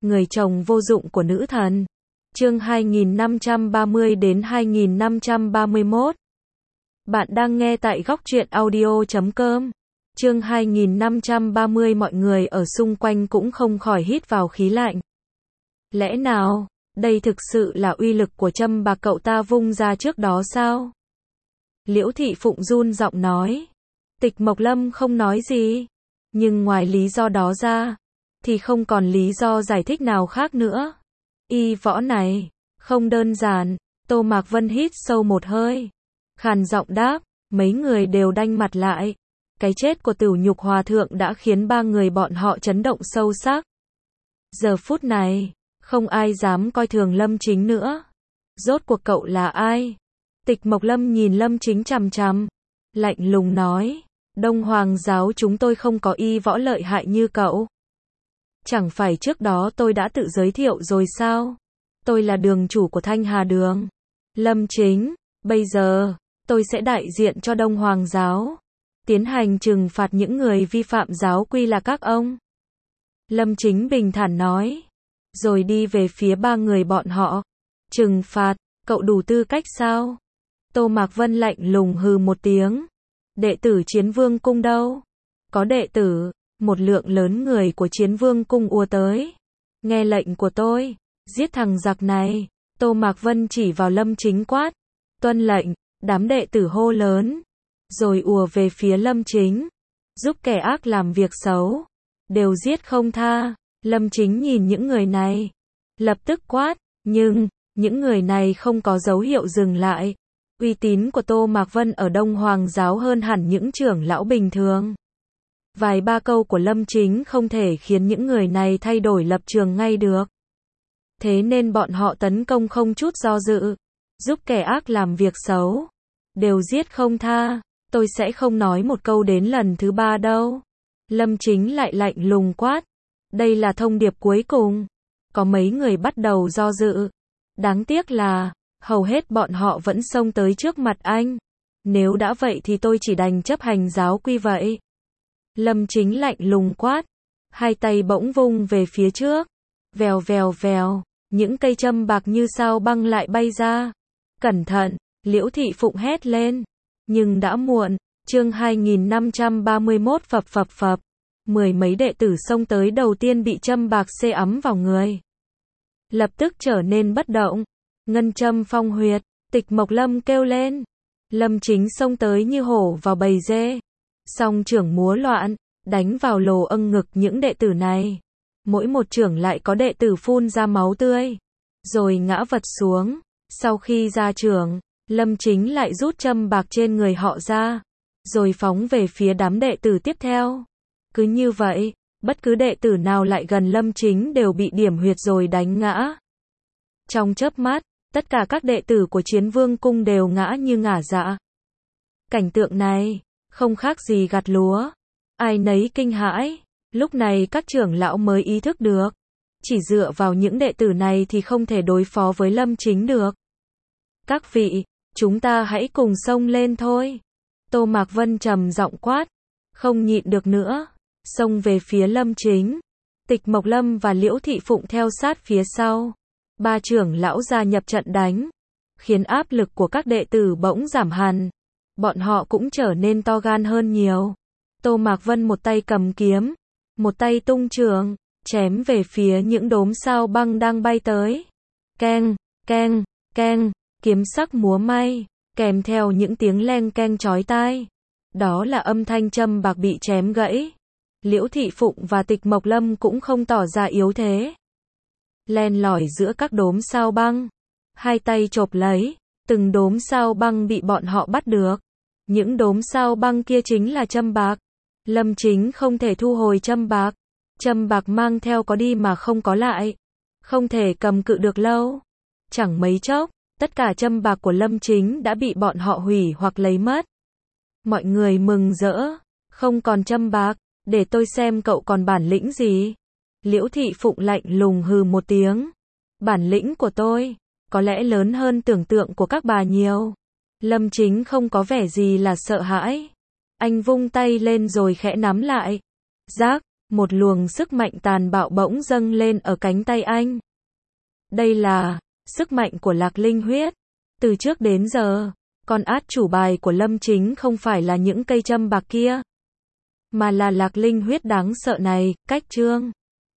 người chồng vô dụng của nữ thần. Chương 2530 đến 2531. Bạn đang nghe tại góc truyện audio.com. Chương 2530 mọi người ở xung quanh cũng không khỏi hít vào khí lạnh. Lẽ nào, đây thực sự là uy lực của châm bạc cậu ta vung ra trước đó sao? Liễu Thị Phụng run giọng nói. Tịch Mộc Lâm không nói gì. Nhưng ngoài lý do đó ra, thì không còn lý do giải thích nào khác nữa. Y võ này, không đơn giản. Tô Mạc Vân hít sâu một hơi. Khàn giọng đáp, mấy người đều đanh mặt lại. Cái chết của Tửu Nhục Hòa Thượng đã khiến ba người bọn họ chấn động sâu sắc. Giờ phút này, không ai dám coi thường Lâm Chính nữa. Rốt cuộc cậu là ai? Tịch Mộc Lâm nhìn Lâm Chính chằm chằm, lạnh lùng nói, Đông Hoàng giáo chúng tôi không có y võ lợi hại như cậu. Chẳng phải trước đó tôi đã tự giới thiệu rồi sao? Tôi là đường chủ của Thanh Hà Đường. Lâm Chính, bây giờ, tôi sẽ đại diện cho Đông Hoàng giáo, tiến hành trừng phạt những người vi phạm giáo quy là các ông. Lâm Chính bình thản nói, rồi đi về phía ba người bọn họ. Trừng phạt, cậu đủ tư cách sao? Tô Mạc Vân lạnh lùng hừ một tiếng. Đệ tử Chiến Vương Cung đâu? Có đệ tử, một lượng lớn người của Chiến Vương Cung ùa tới. Nghe lệnh của tôi, giết thằng giặc này. Tô Mạc Vân chỉ vào Lâm Chính quát. Tuân lệnh, đám đệ tử hô lớn. Rồi ùa về phía Lâm Chính. Giúp kẻ ác làm việc xấu. Đều giết không tha. Lâm Chính nhìn những người này. Lập tức quát, nhưng, những người này không có dấu hiệu dừng lại. Uy tín của Tô Mạc Vân ở Đông Hoàng giáo hơn hẳn những trưởng lão bình thường. Vài ba câu của Lâm Chính không thể khiến những người này thay đổi lập trường ngay được. Thế nên bọn họ tấn công không chút do dự. Giúp kẻ ác làm việc xấu. Đều giết không tha. Tôi sẽ không nói một câu đến lần thứ ba đâu. Lâm Chính lại lạnh lùng quát. Đây là thông điệp cuối cùng. Có mấy người bắt đầu do dự. Đáng tiếc là, hầu hết bọn họ vẫn xông tới trước mặt anh. Nếu đã vậy thì tôi chỉ đành chấp hành giáo quy vậy. Lâm Chính lạnh lùng quát. Hai tay bỗng vung về phía trước. Vèo vèo vèo. Những cây châm bạc như sao băng lại bay ra. Cẩn thận, Liễu Thị Phụng hét lên. Nhưng đã muộn. Chương 2531 phập phập phập. Mười mấy đệ tử xông tới đầu tiên bị châm bạc xê ấm vào người. Lập tức trở nên bất động. Ngân châm phong huyệt. Tịch Mộc Lâm kêu lên. Lâm Chính xông tới như hổ vào bầy dê. Song trưởng múa loạn, đánh vào lồ âng ngực những đệ tử này. Mỗi một trưởng lại có đệ tử phun ra máu tươi. Rồi ngã vật xuống. Sau khi ra trưởng, Lâm Chính lại rút châm bạc trên người họ ra. Rồi phóng về phía đám đệ tử tiếp theo. Cứ như vậy, bất cứ đệ tử nào lại gần Lâm Chính đều bị điểm huyệt rồi đánh ngã. Trong chớp mắt, tất cả các đệ tử của Chiến Vương Cung đều ngã như ngả dạ. Cảnh tượng này, không khác gì gặt lúa. Ai nấy kinh hãi, lúc này các trưởng lão mới ý thức được. Chỉ dựa vào những đệ tử này thì không thể đối phó với Lâm Chính được. Các vị, chúng ta hãy cùng xông lên thôi. Tô Mạc Vân trầm giọng quát, không nhịn được nữa, xông về phía Lâm Chính. Tịch Mộc Lâm và Liễu Thị Phụng theo sát phía sau. Ba trưởng lão gia nhập trận đánh, khiến áp lực của các đệ tử bỗng giảm hẳn. Bọn họ cũng trở nên to gan hơn nhiều. Tô Mạc Vân một tay cầm kiếm, một tay tung trường, chém về phía những đốm sao băng đang bay tới. Keng, keng, keng, kiếm sắc múa may, kèm theo những tiếng leng keng chói tai. Đó là âm thanh châm bạc bị chém gãy. Liễu Thị Phụng và Tịch Mộc Lâm cũng không tỏ ra yếu thế. Len lỏi giữa các đốm sao băng. Hai tay chộp lấy, từng đốm sao băng bị bọn họ bắt được. Những đốm sao băng kia chính là châm bạc. Lâm Chính không thể thu hồi châm bạc. Châm bạc mang theo có đi mà không có lại. Không thể cầm cự được lâu. Chẳng mấy chốc, tất cả châm bạc của Lâm Chính đã bị bọn họ hủy hoặc lấy mất. Mọi người mừng rỡ. Không còn châm bạc, để tôi xem cậu còn bản lĩnh gì. Liễu Thị Phụng lạnh lùng hừ một tiếng. Bản lĩnh của tôi, có lẽ lớn hơn tưởng tượng của các bà nhiều. Lâm Chính không có vẻ gì là sợ hãi. Anh vung tay lên rồi khẽ nắm lại. Rác, Một luồng sức mạnh tàn bạo bỗng dâng lên ở cánh tay anh. Đây là sức mạnh của Lạc Linh huyết. Từ trước đến giờ, con át chủ bài của Lâm Chính không phải là những cây châm bạc kia, mà là Lạc Linh huyết đáng sợ này. Cách chương